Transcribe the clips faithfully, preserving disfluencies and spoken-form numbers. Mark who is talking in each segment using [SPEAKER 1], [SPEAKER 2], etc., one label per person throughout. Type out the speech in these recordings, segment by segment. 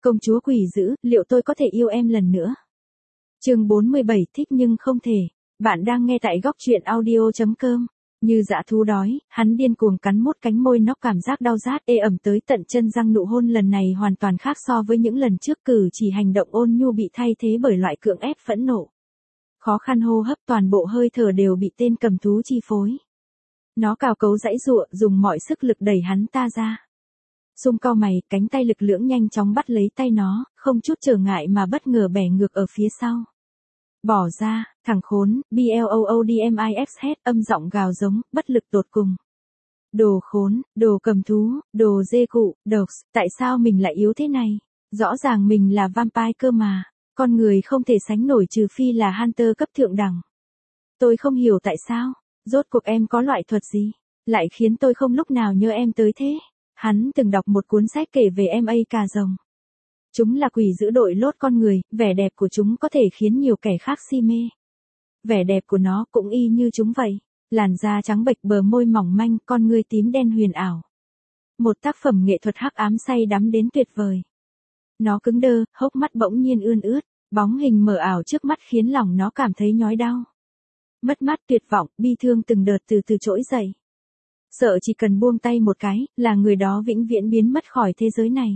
[SPEAKER 1] Công chúa quỷ dữ, liệu tôi có thể yêu em lần nữa? Chương bốn mươi bảy thích nhưng không thể. Bạn đang nghe tại góc truyện audio chấm com. Như dã thú đói, hắn điên cuồng cắn mốt cánh môi nóc, cảm giác đau rát ê ẩm tới tận chân răng. Nụ hôn lần này hoàn toàn khác so với những lần trước, cử chỉ hành động ôn nhu bị thay thế bởi loại cưỡng ép phẫn nộ. Khó khăn hô hấp, toàn bộ hơi thở đều bị tên cầm thú chi phối. Nó cào cấu giãy giụa, dùng mọi sức lực đẩy hắn ta ra. Sung cau mày, cánh tay lực lưỡng nhanh chóng bắt lấy tay nó, không chút trở ngại mà bất ngờ bẻ ngược ở phía sau. Bỏ ra, thằng khốn, BLOODMIX hét, âm giọng gào giống, bất lực tột cùng. Đồ khốn, đồ cầm thú, đồ dê cụ, độc, tại sao mình lại yếu thế này? Rõ ràng mình là vampire cơ mà, con người không thể sánh nổi trừ phi là hunter cấp thượng đẳng. Tôi không hiểu tại sao, rốt cuộc em có loại thuật gì, lại khiến tôi không lúc nào nhớ em tới thế. Hắn từng đọc một cuốn sách kể về em a cà rồng. Chúng là quỷ dữ đội lốt con người, vẻ đẹp của chúng có thể khiến nhiều kẻ khác si mê. Vẻ đẹp của nó cũng y như chúng vậy, làn da trắng bệch, bờ môi mỏng manh, con ngươi tím đen huyền ảo. Một tác phẩm nghệ thuật hắc ám say đắm đến tuyệt vời. Nó cứng đơ, hốc mắt bỗng nhiên ươn ướt, bóng hình mờ ảo trước mắt khiến lòng nó cảm thấy nhói đau. Mất mát, tuyệt vọng, bi thương từng đợt từ từ trỗi dậy. Sợ chỉ cần buông tay một cái, là người đó vĩnh viễn biến mất khỏi thế giới này.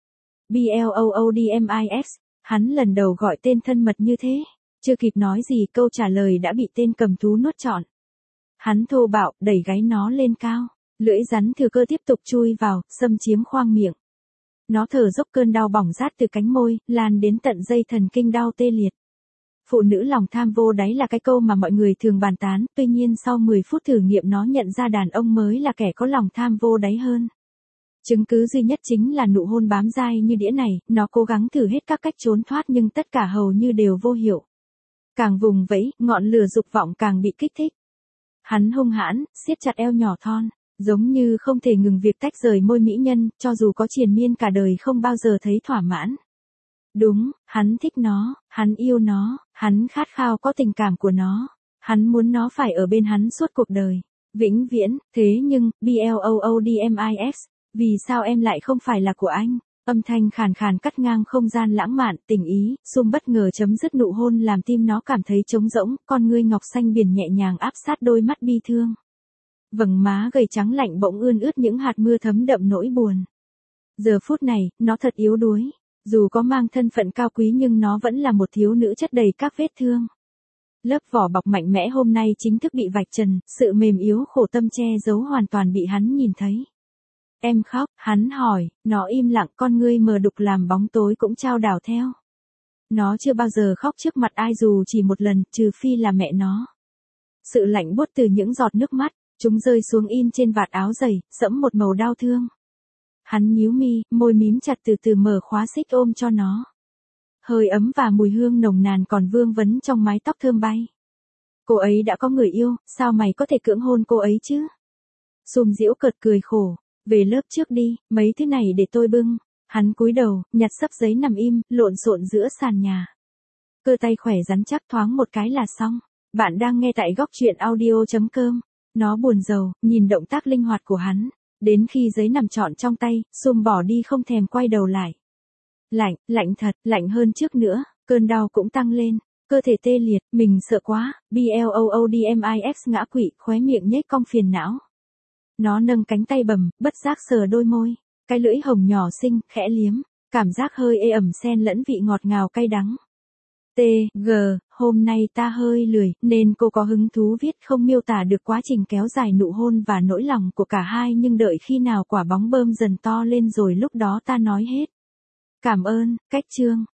[SPEAKER 1] BLOODMIX, hắn lần đầu gọi tên thân mật như thế, chưa kịp nói gì câu trả lời đã bị tên cầm thú nuốt trọn. Hắn thô bạo, đẩy gáy nó lên cao, lưỡi rắn thừa cơ tiếp tục chui vào, xâm chiếm khoang miệng. Nó thở dốc, cơn đau bỏng rát từ cánh môi, lan đến tận dây thần kinh đau tê liệt. Phụ nữ lòng tham vô đáy là cái câu mà mọi người thường bàn tán, tuy nhiên sau mười phút thử nghiệm nó nhận ra đàn ông mới là kẻ có lòng tham vô đáy hơn. Chứng cứ duy nhất chính là nụ hôn bám dai như đĩa này, nó cố gắng thử hết các cách trốn thoát nhưng tất cả hầu như đều vô hiệu. Càng vùng vẫy, ngọn lửa dục vọng càng bị kích thích. Hắn hung hãn, siết chặt eo nhỏ thon, giống như không thể ngừng việc tách rời môi mỹ nhân, cho dù có triền miên cả đời không bao giờ thấy thỏa mãn. Đúng, hắn thích nó, hắn yêu nó, hắn khát khao có tình cảm của nó, hắn muốn nó phải ở bên hắn suốt cuộc đời, vĩnh viễn. Thế nhưng, BLOODMIX, vì sao em lại không phải là của anh? Âm thanh khàn khàn cắt ngang không gian lãng mạn, tình ý, Sum bất ngờ chấm dứt nụ hôn làm tim nó cảm thấy trống rỗng, con ngươi ngọc xanh biển nhẹ nhàng áp sát đôi mắt bi thương. Vầng má gầy trắng lạnh bỗng ươn ướt những hạt mưa thấm đậm nỗi buồn. Giờ phút này, nó thật yếu đuối. Dù có mang thân phận cao quý nhưng nó vẫn là một thiếu nữ chất đầy các vết thương. Lớp vỏ bọc mạnh mẽ hôm nay chính thức bị vạch trần, sự mềm yếu khổ tâm che giấu hoàn toàn bị hắn nhìn thấy. Em khóc, hắn hỏi, nó im lặng, con ngươi mờ đục làm bóng tối cũng chao đảo theo. Nó chưa bao giờ khóc trước mặt ai dù chỉ một lần, trừ phi là mẹ nó. Sự lạnh buốt từ những giọt nước mắt, chúng rơi xuống in trên vạt áo dày, sẫm một màu đau thương. Hắn nhíu mi, môi mím chặt, từ từ mở khóa xích ôm cho nó. Hơi ấm và mùi hương nồng nàn còn vương vấn trong mái tóc thơm bay. Cô ấy đã có người yêu, sao mày có thể cưỡng hôn cô ấy chứ? Sum giễu cợt cười khổ, về lớp trước đi, mấy thứ này để tôi bưng. Hắn cúi đầu, nhặt xấp giấy nằm im, lộn xộn giữa sàn nhà. Cơ tay khỏe rắn chắc thoáng một cái là xong. Bạn đang nghe tại góc truyện audio chấm com. Nó buồn rầu, nhìn động tác linh hoạt của hắn. Đến khi giấy nằm trọn trong tay, Sum bỏ đi không thèm quay đầu lại. Lạnh, lạnh thật, lạnh hơn trước nữa, cơn đau cũng tăng lên, cơ thể tê liệt, mình sợ quá, BLOODMIX ngã quỵ, khóe miệng nhếch cong phiền não. Nó nâng cánh tay bầm, bất giác sờ đôi môi, cái lưỡi hồng nhỏ xinh, khẽ liếm, cảm giác hơi ê ẩm xen lẫn vị ngọt ngào cay đắng. T, G, hôm nay ta hơi lười, nên cô có hứng thú viết không miêu tả được quá trình kéo dài nụ hôn và nỗi lòng của cả hai, nhưng đợi khi nào quả bóng bơm dần to lên rồi lúc đó ta nói hết. Cảm ơn, cách chương.